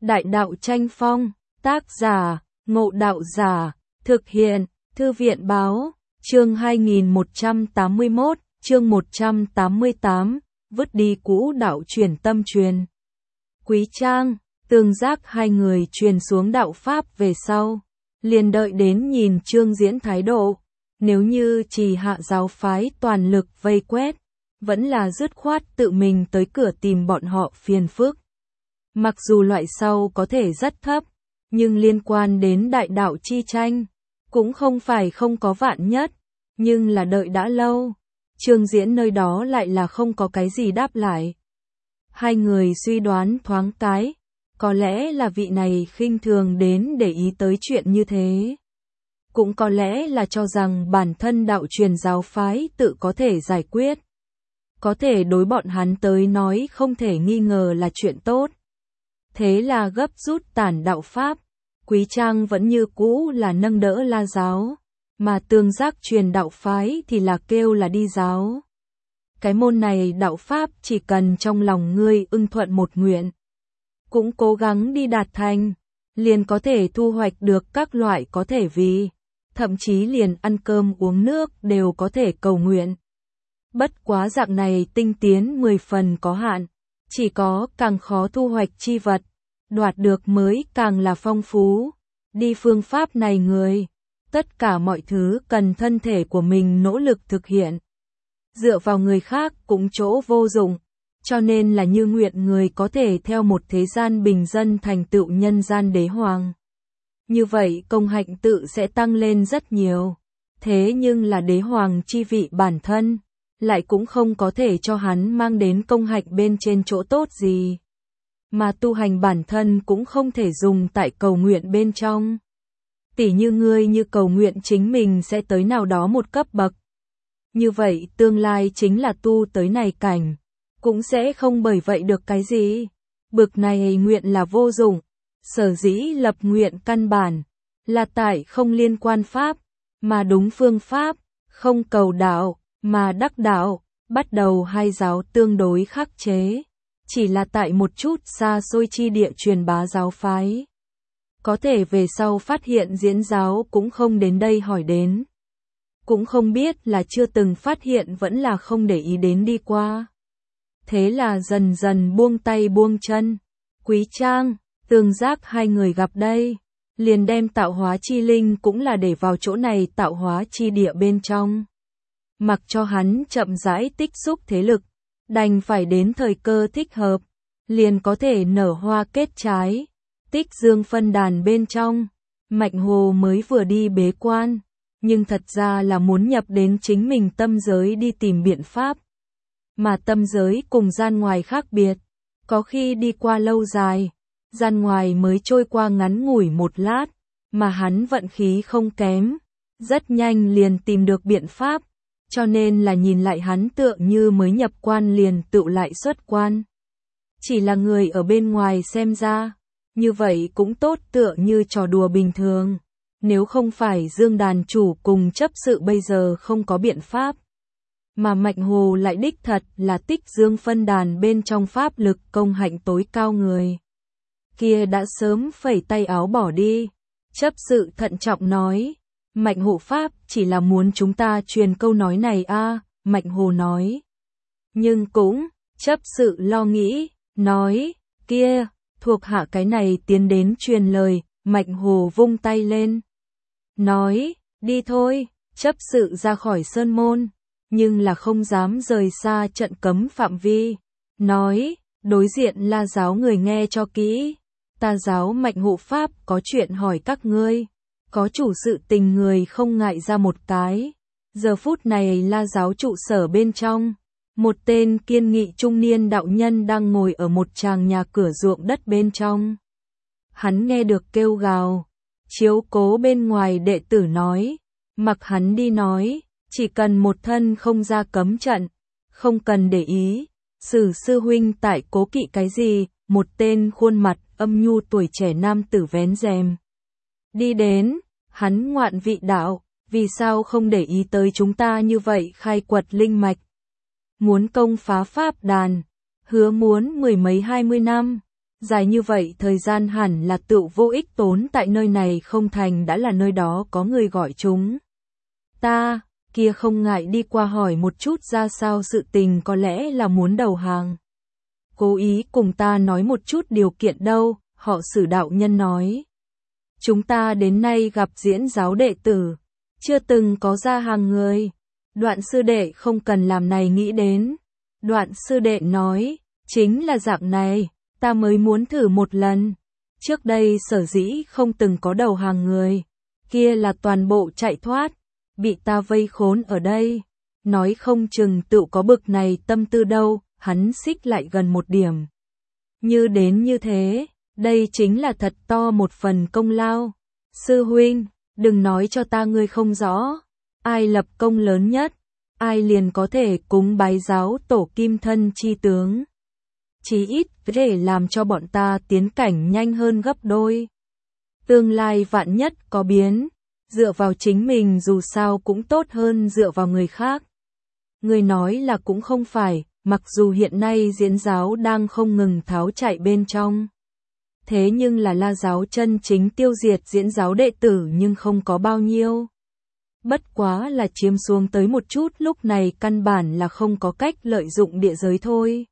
Đại đạo tranh phong, tác giả, Ngộ Đạo Giả, thực hiện, Thư viện báo, chương 2181, chương 188, vứt đi cũ đạo truyền tâm truyền. Quý Trang, Tương Giác hai người truyền xuống đạo Pháp về sau, liền đợi đến nhìn Trương Diễn thái độ, nếu như Trì Hạ giáo phái toàn lực vây quét, vẫn là dứt khoát tự mình tới cửa tìm bọn họ phiền phức. Mặc dù loại sau có thể rất thấp, nhưng liên quan đến đại đạo chi tranh, cũng không phải không có vạn nhất, nhưng là đợi đã lâu, Trương Diễn nơi đó lại là không có cái gì đáp lại. Hai người suy đoán thoáng cái, có lẽ là vị này khinh thường đến để ý tới chuyện như thế. Cũng có lẽ là cho rằng bản thân đạo truyền giáo phái tự có thể giải quyết. Có thể đối bọn hắn tới nói không thể nghi ngờ là chuyện tốt. Thế là gấp rút tản đạo Pháp, Quý Trang vẫn như cũ là nâng đỡ La giáo, mà Tương Giác truyền đạo phái thì là kêu là đi giáo. Cái môn này đạo Pháp chỉ cần trong lòng ngươi ưng thuận một nguyện, cũng cố gắng đi đạt thành, liền có thể thu hoạch được các loại có thể vì, thậm chí liền ăn cơm uống nước đều có thể cầu nguyện. Bất quá dạng này tinh tiến 10 phần có hạn, chỉ có càng khó thu hoạch chi vật, đoạt được mới càng là phong phú. Đi phương pháp này người, tất cả mọi thứ cần thân thể của mình nỗ lực thực hiện. Dựa vào người khác cũng chỗ vô dụng, cho nên là như nguyện người có thể theo một thế gian bình dân thành tựu nhân gian đế hoàng. Như vậy công hạnh tự sẽ tăng lên rất nhiều. Thế nhưng là đế hoàng chi vị bản thân, lại cũng không có thể cho hắn mang đến công hạnh bên trên chỗ tốt gì. Mà tu hành bản thân cũng không thể dùng tại cầu nguyện bên trong. Tỉ như ngươi như cầu nguyện chính mình sẽ tới nào đó một cấp bậc. Như vậy tương lai chính là tu tới này cảnh, cũng sẽ không bởi vậy được cái gì. Bực này nguyện là vô dụng, sở dĩ lập nguyện căn bản, là tại không liên quan pháp, mà đúng phương pháp, không cầu đạo, mà đắc đạo. Bắt đầu hai giáo tương đối khắc chế, chỉ là tại một chút xa xôi chi địa truyền bá giáo phái. Có thể về sau phát hiện Diễn giáo cũng không đến đây hỏi đến. Cũng không biết là chưa từng phát hiện vẫn là không để ý đến đi qua. Thế là dần dần buông tay buông chân. Quý Trang, Tương Giác hai người gặp đây, liền đem tạo hóa chi linh cũng là để vào chỗ này tạo hóa chi địa bên trong. Mặc cho hắn chậm rãi tích xúc thế lực, đành phải đến thời cơ thích hợp, liền có thể nở hoa kết trái. Tích Dương phân đàn bên trong, Mạnh Hồ mới vừa đi bế quan, nhưng thật ra là muốn nhập đến chính mình tâm giới đi tìm biện pháp. Mà tâm giới cùng gian ngoài khác biệt, có khi đi qua lâu dài, gian ngoài mới trôi qua ngắn ngủi một lát, mà hắn vận khí không kém, rất nhanh liền tìm được biện pháp. Cho nên là nhìn lại hắn tựa như mới nhập quan liền tự lại xuất quan. Chỉ là người ở bên ngoài xem ra, như vậy cũng tốt tựa như trò đùa bình thường. Nếu không phải Dương đàn chủ cùng chấp sự bây giờ không có biện pháp. Mà Mạnh Hồ lại đích thật là Tích Dương phân đàn bên trong pháp lực công hạnh tối cao người. Kia đã sớm phẩy tay áo bỏ đi. Chấp sự thận trọng nói. Mạnh hộ pháp chỉ là muốn chúng ta truyền câu nói này a. Mạnh Hồ nói. Nhưng cũng, chấp sự lo nghĩ, nói, kia, thuộc hạ cái này tiến đến truyền lời. Mạnh Hồ vung tay lên, nói, đi thôi. Chấp sự ra khỏi sơn môn, nhưng là không dám rời xa trận cấm phạm vi. Nói, đối diện La giáo người nghe cho kỹ, ta giáo Mạnh hộ pháp có chuyện hỏi các ngươi. Có chủ sự tình người không ngại ra một cái. Giờ phút này La giáo trụ sở bên trong, một tên kiên nghị trung niên đạo nhân đang ngồi ở một tràng nhà cửa ruộng đất bên trong. Hắn nghe được kêu gào, chiếu cố bên ngoài đệ tử nói, mặc hắn đi nói, chỉ cần một thân không ra cấm trận, không cần để ý. Sử sư huynh tại cố kỵ cái gì? Một tên khuôn mặt âm nhu tuổi trẻ nam tử vén rèm đi đến. Hắn ngoạn vị đạo, vì sao không để ý tới chúng ta như vậy khai quật linh mạch. Muốn công phá pháp đàn, hứa muốn 10 mấy 20 năm, Dài như vậy thời gian hẳn là tự vô ích tốn tại nơi này không thành đã là nơi đó có người gọi chúng. Ta, kia không ngại đi qua hỏi một chút ra sao sự tình có lẽ là muốn đầu hàng. Cố ý cùng ta nói một chút điều kiện đâu, họ Sử đạo nhân nói. Chúng ta đến nay gặp diễn giáo đệ tử, chưa từng có ra hàng người. Đoạn sư đệ không cần làm này nghĩ đến. Đoạn sư đệ nói, chính là dạng này, ta mới muốn thử một lần. Trước đây sở dĩ không từng có đầu hàng người, kia là toàn bộ chạy thoát, bị ta vây khốn ở đây. Nói không chừng tự có bực này tâm tư đâu, hắn xích lại gần một điểm. Như đến như thế, đây chính là thật to một phần công lao. Sư huynh, đừng nói cho ta ngươi không rõ, ai lập công lớn nhất, ai liền có thể cúng bái giáo tổ kim thân chi tướng. Chí ít để làm cho bọn ta tiến cảnh nhanh hơn gấp đôi. Tương lai vạn nhất có biến, dựa vào chính mình dù sao cũng tốt hơn dựa vào người khác. Người nói là cũng không phải, mặc dù hiện nay diễn giáo đang không ngừng tháo chạy bên trong. Thế nhưng là La giáo chân chính tiêu diệt diễn giáo đệ tử nhưng không có bao nhiêu. Bất quá là chiếm xuống tới một chút lúc này căn bản là không có cách lợi dụng địa giới thôi.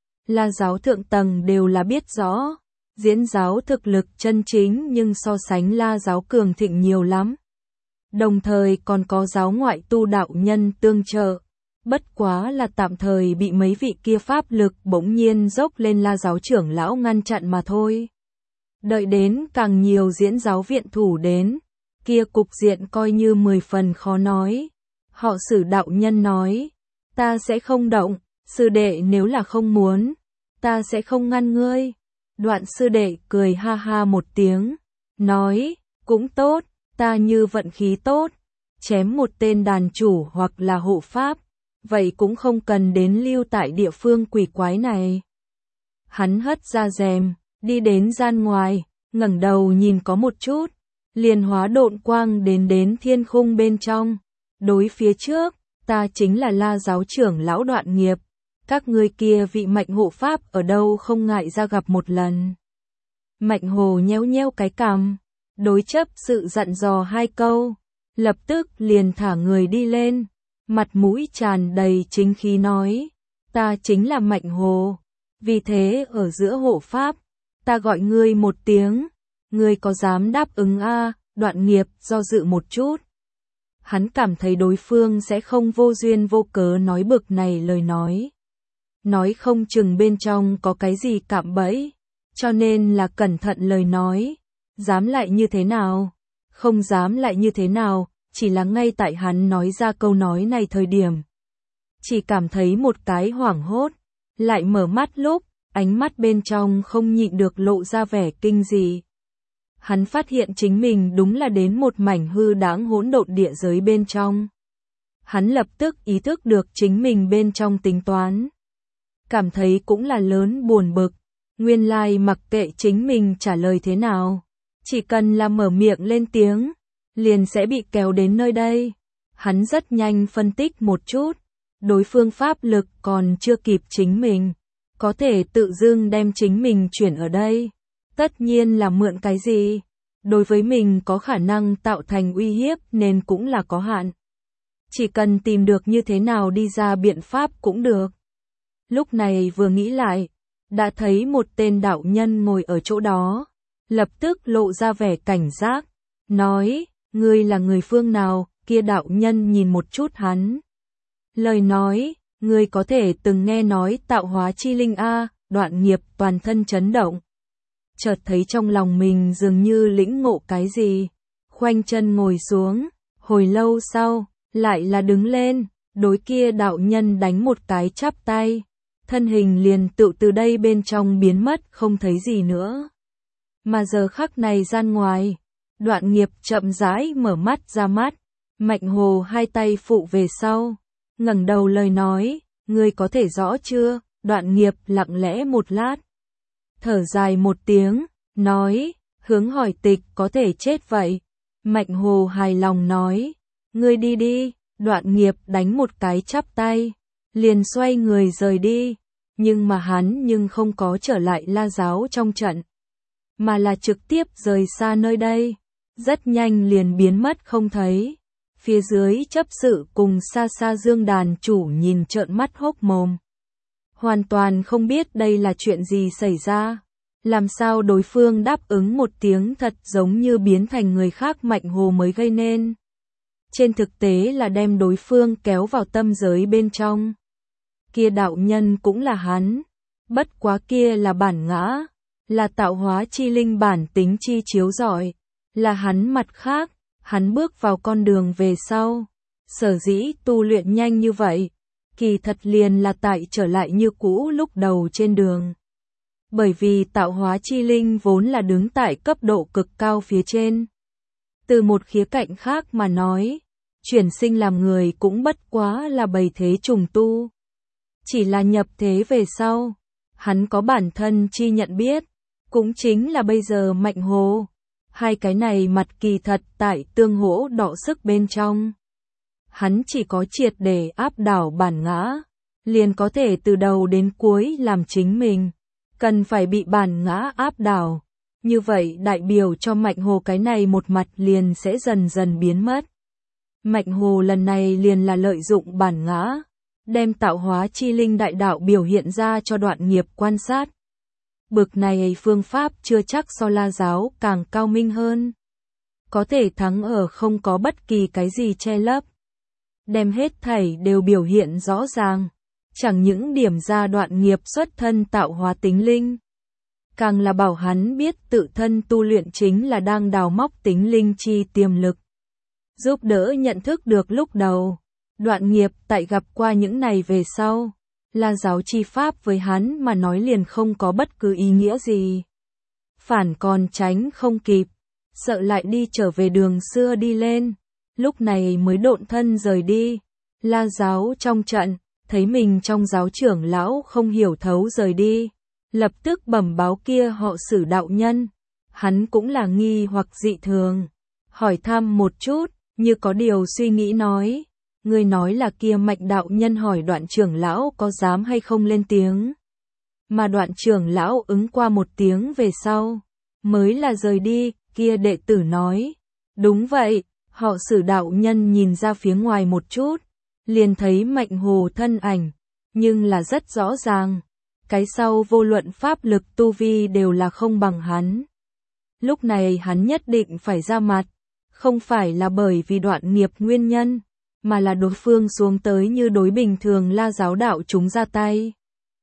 La giáo thượng tầng đều là biết rõ, diễn giáo thực lực chân chính nhưng so sánh La giáo cường thịnh nhiều lắm. Đồng thời còn có giáo ngoại tu đạo nhân tương trợ, bất quá là tạm thời bị mấy vị kia pháp lực bỗng nhiên dốc lên La giáo trưởng lão ngăn chặn mà thôi. Đợi đến càng nhiều diễn giáo viện thủ đến, kia cục diện coi như 10 phần khó nói. Họ Sử đạo nhân nói, ta sẽ không động, sư đệ nếu là không muốn, ta sẽ không ngăn ngươi. Đoạn sư đệ cười ha ha một tiếng, nói, cũng tốt, ta như vận khí tốt, chém một tên đàn chủ hoặc là hộ pháp, vậy cũng không cần đến lưu tại địa phương quỷ quái này. Hắn hất ra rèm, đi đến gian ngoài, ngẩng đầu nhìn có một chút, liền hóa độn quang đến thiên khung bên trong. Đối phía trước, ta chính là La giáo trưởng lão Đoạn Nghiệp, các ngươi kia vị Mạnh hộ pháp ở đâu không ngại ra gặp một lần. Mạnh Hồ nhéo nhéo cái cằm, đối chấp sự dặn dò 2 câu, lập tức liền thả người đi lên, mặt mũi tràn đầy chính khí nói, ta chính là Mạnh Hồ, vì thế ở giữa hộ pháp, ta gọi ngươi một tiếng, ngươi có dám đáp ứng a? Đoạn Nghiệp do dự một chút. Hắn cảm thấy đối phương sẽ không vô duyên vô cớ nói bực này lời nói. Nói không chừng bên trong có cái gì cạm bẫy, cho nên là cẩn thận lời nói. Dám lại như thế nào? Không dám lại như thế nào, chỉ là ngay tại hắn nói ra câu nói này thời điểm. Chỉ cảm thấy một cái hoảng hốt, lại mở mắt lúc, ánh mắt bên trong không nhịn được lộ ra vẻ kinh dị. Hắn phát hiện chính mình đúng là đến một mảnh hư đãng hỗn độn địa giới bên trong. Hắn lập tức ý thức được chính mình bên trong tính toán. Cảm thấy cũng là lớn buồn bực, nguyên lai mặc kệ chính mình trả lời thế nào, chỉ cần là mở miệng lên tiếng, liền sẽ bị kéo đến nơi đây. Hắn rất nhanh phân tích một chút, đối phương pháp lực còn chưa kịp chính mình, có thể tự dưng đem chính mình chuyển ở đây. Tất nhiên là mượn cái gì, đối với mình có khả năng tạo thành uy hiếp nên cũng là có hạn. Chỉ cần tìm được như thế nào đi ra biện pháp cũng được. Lúc này vừa nghĩ lại, đã thấy một tên đạo nhân ngồi ở chỗ đó, lập tức lộ ra vẻ cảnh giác, nói, ngươi là người phương nào? Kia đạo nhân nhìn một chút hắn. Lời nói, ngươi có thể từng nghe nói tạo hóa chi linh a? Đoạn Nghiệp toàn thân chấn động. Chợt thấy trong lòng mình dường như lĩnh ngộ cái gì, khoanh chân ngồi xuống, hồi lâu sau, lại là đứng lên, đối kia đạo nhân đánh một cái chắp tay, thân hình liền tự từ đây bên trong biến mất không thấy gì nữa. Mà giờ khắc này gian ngoài, Đoạn Nghiệp chậm rãi mở mắt ra mắt, Mạnh Hồ 2 tay phụ về sau, ngẩng đầu lời nói, ngươi có thể rõ chưa? Đoạn Nghiệp lặng lẽ một lát, thở dài một tiếng, nói, hướng hỏi tịch có thể chết vậy. Mạnh Hồ hài lòng nói, ngươi đi đi. Đoạn Nghiệp đánh một cái chắp tay, liền xoay người rời đi. nhưng mà hắn không có trở lại La giáo trong trận, mà là trực tiếp rời xa nơi đây, rất nhanh liền biến mất không thấy. Phía dưới chấp sự cùng xa xa Dương đàn chủ nhìn trợn mắt hốc mồm, hoàn toàn không biết đây là chuyện gì xảy ra. Làm sao đối phương đáp ứng một tiếng thật giống như biến thành người khác Mạnh Hồ mới gây nên. Trên thực tế là đem đối phương kéo vào tâm giới bên trong. Kia đạo nhân cũng là hắn, bất quá kia là bản ngã, là tạo hóa chi linh bản tính chi chiếu rọi, là hắn mặt khác, hắn bước vào con đường về sau. Sở dĩ tu luyện nhanh như vậy, kỳ thật liền là tại trở lại như cũ lúc đầu trên đường. Bởi vì tạo hóa chi linh vốn là đứng tại cấp độ cực cao phía trên. Từ một khía cạnh khác mà nói, chuyển sinh làm người cũng bất quá là bầy thế trùng tu. Chỉ là nhập thế về sau, hắn có bản thân chi nhận biết, cũng chính là bây giờ Mạnh Hồ. Hai cái này mặt kỳ thật tại tương hỗ đọ sức bên trong. Hắn chỉ có triệt để áp đảo bản ngã, liền có thể từ đầu đến cuối làm chính mình. Cần phải bị bản ngã áp đảo. Như vậy đại biểu cho Mạnh Hồ cái này một mặt liền sẽ dần dần biến mất. Mạnh Hồ lần này liền là lợi dụng bản ngã, đem tạo hóa chi linh đại đạo biểu hiện ra cho Đoạn Nghiệp quan sát. Bực này phương pháp chưa chắc so La giáo càng cao minh hơn. Có thể thắng ở không có bất kỳ cái gì che lấp. Đem hết thảy đều biểu hiện rõ ràng. Chẳng những điểm ra Đoạn Nghiệp xuất thân tạo hóa tính linh. Càng là bảo hắn biết tự thân tu luyện chính là đang đào móc tính linh chi tiềm lực. Giúp đỡ nhận thức được lúc đầu. Đoạn Nghiệp tại gặp qua những này về sau. La giáo chi pháp với hắn mà nói liền không có bất cứ ý nghĩa gì. Phản còn tránh không kịp. Sợ lại đi trở về đường xưa đi lên. Lúc này mới độn thân rời đi. La giáo trong trận, thấy mình trong giáo trưởng lão không hiểu thấu rời đi. Lập tức bẩm báo kia họ Sử đạo nhân. Hắn cũng là nghi hoặc dị thường. Hỏi thăm một chút, như có điều suy nghĩ nói. Người nói là kia Mạnh đạo nhân hỏi Đoạn trưởng lão có dám hay không lên tiếng. Mà Đoạn trưởng lão ứng qua một tiếng về sau. Mới là rời đi, kia đệ tử nói. Đúng vậy, họ Sử đạo nhân nhìn ra phía ngoài một chút. Liền thấy Mạnh Hồ thân ảnh. Nhưng là rất rõ ràng. Cái sau vô luận pháp lực tu vi đều là không bằng hắn. Lúc này hắn nhất định phải ra mặt. Không phải là bởi vì Đoạn Nghiệp nguyên nhân. Mà là đối phương xuống tới như đối bình thường La giáo đạo chúng ra tay.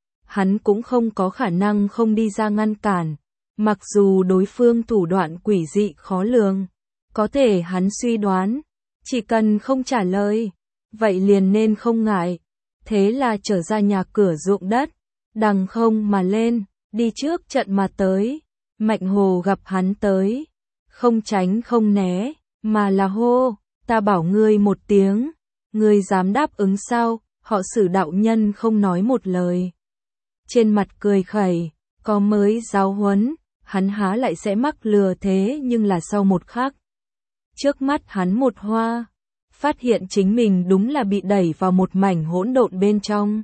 Hắn cũng không có khả năng không đi ra ngăn cản. Mặc dù đối phương thủ đoạn quỷ dị khó lường. Có thể hắn suy đoán. Chỉ cần không trả lời. Vậy liền nên không ngại. Thế là trở ra nhà cửa ruộng đất. Đằng không mà lên. Đi trước trận mà tới. Mạnh Hồ gặp hắn tới. Không tránh không né. Mà là hô. Ta bảo ngươi một tiếng. Ngươi dám đáp ứng sao? Họ Sử đạo nhân không nói một lời. Trên mặt cười khẩy. Có mới giáo huấn. Hắn há lại sẽ mắc lừa thế nhưng là sau một khắc. Trước mắt hắn một hoa. Phát hiện chính mình đúng là bị đẩy vào một mảnh hỗn độn bên trong.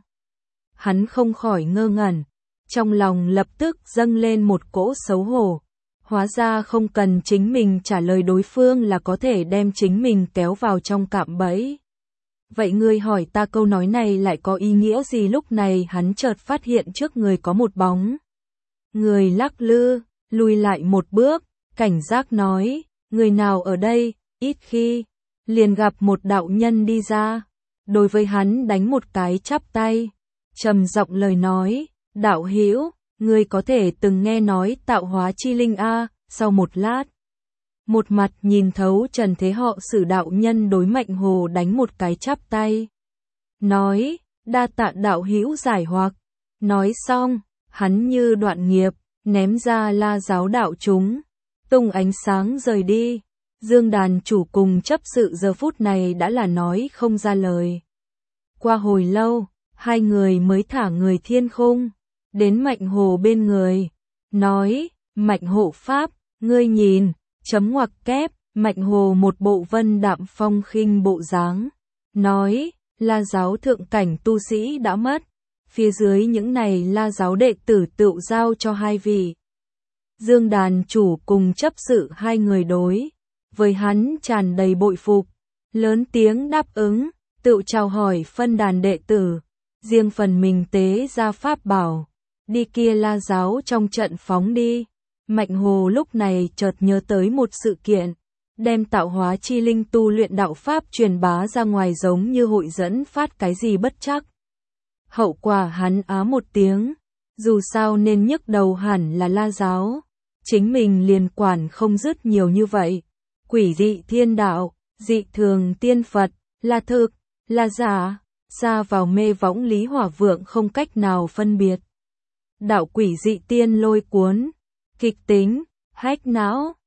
Hắn không khỏi ngơ ngẩn. Trong lòng lập tức dâng lên một cỗ xấu hổ. Hóa ra không cần chính mình trả lời đối phương là có thể đem chính mình kéo vào trong cạm bẫy. Vậy ngươi hỏi ta câu nói này lại có ý nghĩa gì? Lúc này hắn chợt phát hiện trước người có một bóng. Người lắc lư, lùi lại một bước, cảnh giác nói, người nào ở đây? Ít khi, liền gặp một đạo nhân đi ra. Đối với hắn đánh một cái chắp tay. Trầm giọng lời nói, đạo hữu, ngươi có thể từng nghe nói tạo hóa chi linh a? Sau một lát, một mặt nhìn thấu trần thế họ Sử đạo nhân đối Mạnh Hồ đánh một cái chắp tay. Nói, đa tạ đạo hữu giải hoặc. Nói xong, hắn như Đoạn Nghiệp, ném ra La giáo đạo chúng. Tung ánh sáng rời đi. Dương đàn chủ cùng chấp sự giờ phút này đã là nói không ra lời. Qua hồi lâu, hai người mới thả người thiên khung. Đến Mạnh Hồ bên người. Nói, Mạnh hộ pháp, ngươi nhìn, chấm ngoặc kép, Mạnh Hồ một bộ vân đạm phong khinh bộ dáng. Nói, La giáo thượng cảnh tu sĩ đã mất. phía dưới những này La giáo đệ tử tựu giao cho hai vị. Dương đàn chủ cùng chấp sự hai người đối với hắn tràn đầy bội phục, lớn tiếng đáp ứng, tựu chào hỏi phân đàn đệ tử, riêng phần mình tế ra pháp bảo, đi kia La giáo trong trận phóng đi. Mạnh Hồ lúc này chợt nhớ tới một sự kiện, đem tạo hóa chi linh tu luyện đạo pháp truyền bá ra ngoài giống như hội dẫn phát cái gì bất chắc. Hậu quả hắn á một tiếng, dù sao nên nhức đầu hẳn là La giáo, chính mình liền quản không dứt nhiều như vậy. Quỷ dị thiên đạo, dị thường tiên Phật, là thực, là giả, xa vào mê võng Lý Hỏa Vượng không cách nào phân biệt. Đạo quỷ dị tiên lôi cuốn, kịch tính, hách não,